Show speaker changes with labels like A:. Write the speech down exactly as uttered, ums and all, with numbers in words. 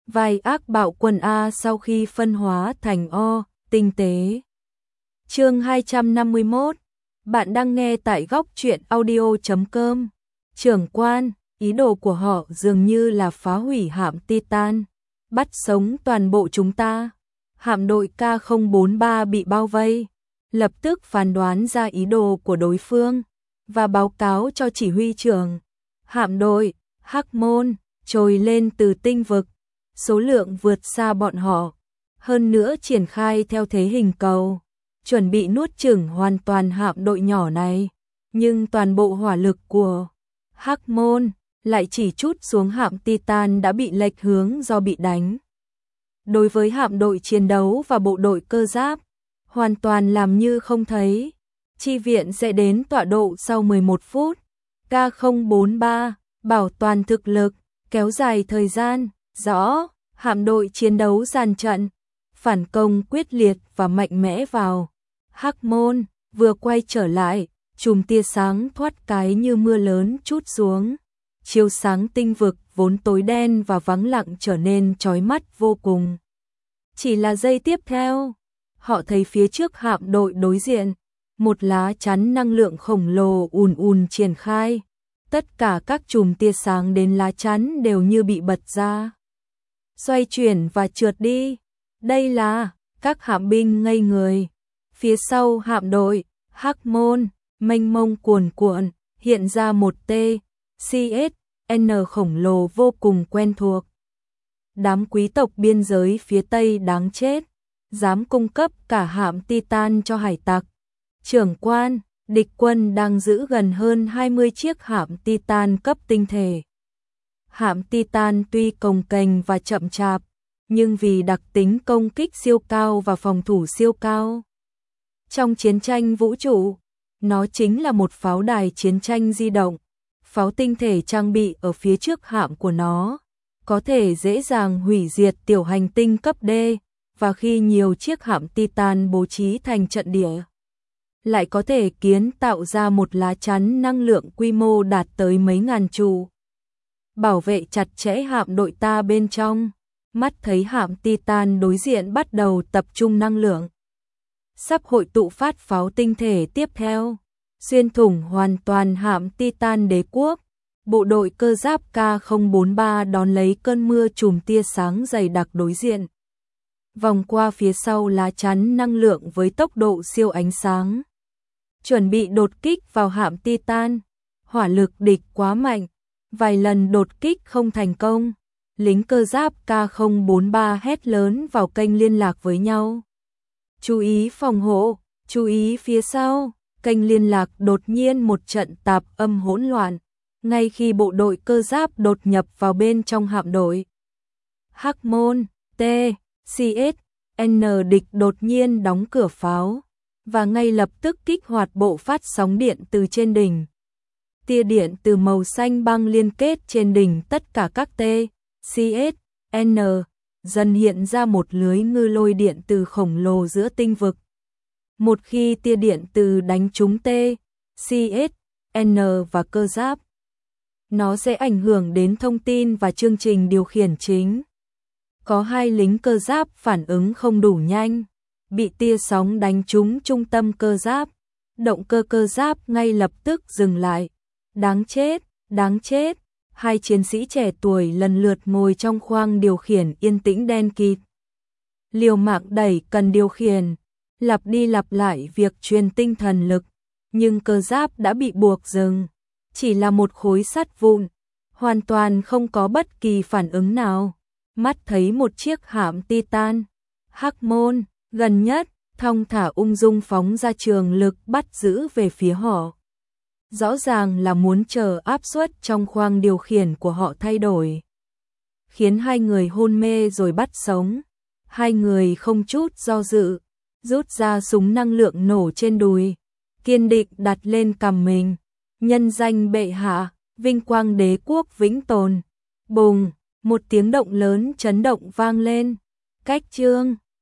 A: vai ác bạo quân A sau khi phân hóa thành O, tinh tế. Chương hai trăm năm mươi mốt. Bạn đang nghe tại góc truyện audio chấm com. Trưởng quan, ý đồ của họ dường như là phá hủy hạm Titan, bắt sống toàn bộ chúng ta. Hạm đội K không bốn ba bị bao vây, lập tức phán đoán ra ý đồ của đối phương và báo cáo cho chỉ huy trưởng. Hạm đội Hắc Môn trồi lên từ tinh vực, số lượng vượt xa bọn họ, hơn nữa triển khai theo thế hình cầu, chuẩn bị nuốt chửng hoàn toàn hạm đội nhỏ này. Nhưng toàn bộ hỏa lực của Hắc Môn lại chỉ trút xuống hạm Titan đã bị lệch hướng do bị đánh. Đối với hạm đội chiến đấu và bộ đội cơ giáp, hoàn toàn làm như không thấy. Chi viện sẽ đến tọa độ sau mười một phút. K không bốn ba bảo toàn thực lực, kéo dài thời gian. Rõ, hạm đội chiến đấu dàn trận, phản công quyết liệt và mạnh mẽ vào. Hắc Môn vừa quay trở lại, chùm tia sáng thoát cái như mưa lớn trút xuống, chiếu sáng tinh vực vốn tối đen và vắng lặng trở nên chói mắt vô cùng. Chỉ là giây tiếp theo, họ thấy phía trước hạm đội đối diện, một lá chắn năng lượng khổng lồ ùn ùn triển khai. Tất cả các chùm tia sáng đến lá chắn đều như bị bật ra, xoay chuyển và trượt đi. Đây là các hạm binh ngây người. Phía sau hạm đội Hắc Môn mênh mông cuồn cuộn hiện ra một T C S N khổng lồ vô cùng quen thuộc. Đám quý tộc biên giới phía Tây đáng chết, dám cung cấp cả hạm Titan cho hải tặc. Trưởng quan, địch quân đang giữ gần hơn hai mươi chiếc hạm Titan cấp tinh thể. Hạm Titan tuy cồng kềnh và chậm chạp, nhưng vì đặc tính công kích siêu cao và phòng thủ siêu cao, trong chiến tranh vũ trụ, nó chính là một pháo đài chiến tranh di động. Pháo tinh thể trang bị ở phía trước hạm của nó có thể dễ dàng hủy diệt tiểu hành tinh cấp D, và khi nhiều chiếc hạm Titan bố trí thành trận địa, lại có thể kiến tạo ra một lá chắn năng lượng quy mô đạt tới mấy ngàn trụ, bảo vệ chặt chẽ hạm đội ta bên trong. Mắt thấy hạm Titan đối diện bắt đầu tập trung năng lượng, sắp hội tụ phát pháo tinh thể tiếp theo, xuyên thủng hoàn toàn hạm Titan đế quốc. Bộ đội cơ giáp K không bốn ba đón lấy cơn mưa chùm tia sáng dày đặc đối diện, vòng qua phía sau lá chắn năng lượng với tốc độ siêu ánh sáng, chuẩn bị đột kích vào hạm Titan. Hỏa lực địch quá mạnh, vài lần đột kích không thành công. Lính cơ giáp K không bốn ba hét lớn vào kênh liên lạc với nhau. Chú ý phòng hộ, chú ý phía sau. Kênh liên lạc đột nhiên một trận tạp âm hỗn loạn, ngay khi bộ đội cơ giáp đột nhập vào bên trong hạm đội Hắc Môn. T C S N địch đột nhiên đóng cửa pháo và ngay lập tức kích hoạt bộ phát sóng điện từ trên đỉnh. Tia điện từ màu xanh băng liên kết trên đỉnh tất cả các T C S N, dần hiện ra một lưới ngư lôi điện từ khổng lồ giữa tinh vực. Một khi tia điện từ đánh trúng T C S N và cơ giáp, nó sẽ ảnh hưởng đến thông tin và chương trình điều khiển chính. Có hai lính cơ giáp phản ứng không đủ nhanh, bị tia sóng đánh trúng trung tâm cơ giáp. Động cơ cơ giáp ngay lập tức dừng lại. Đáng chết, đáng chết. Hai chiến sĩ trẻ tuổi lần lượt ngồi trong khoang điều khiển yên tĩnh đen kịt. Liều mạng đẩy cần điều khiển, lặp đi lặp lại việc truyền tinh thần lực, nhưng cơ giáp đã bị buộc dừng, chỉ là một khối sắt vụn, hoàn toàn không có bất kỳ phản ứng nào. Mắt thấy một chiếc hạm Titan, Hắc Môn, gần nhất, thong thả ung dung phóng ra trường lực bắt giữ về phía họ. Rõ ràng là muốn chờ áp suất trong khoang điều khiển của họ thay đổi, khiến hai người hôn mê rồi bắt sống. Hai người không chút do dự, rút ra súng năng lượng nổ trên đùi, kiên định đặt lên cằm mình. Nhân danh bệ hạ, vinh quang đế quốc vĩnh tồn. Bùng, một tiếng động lớn chấn động vang lên. Cách chương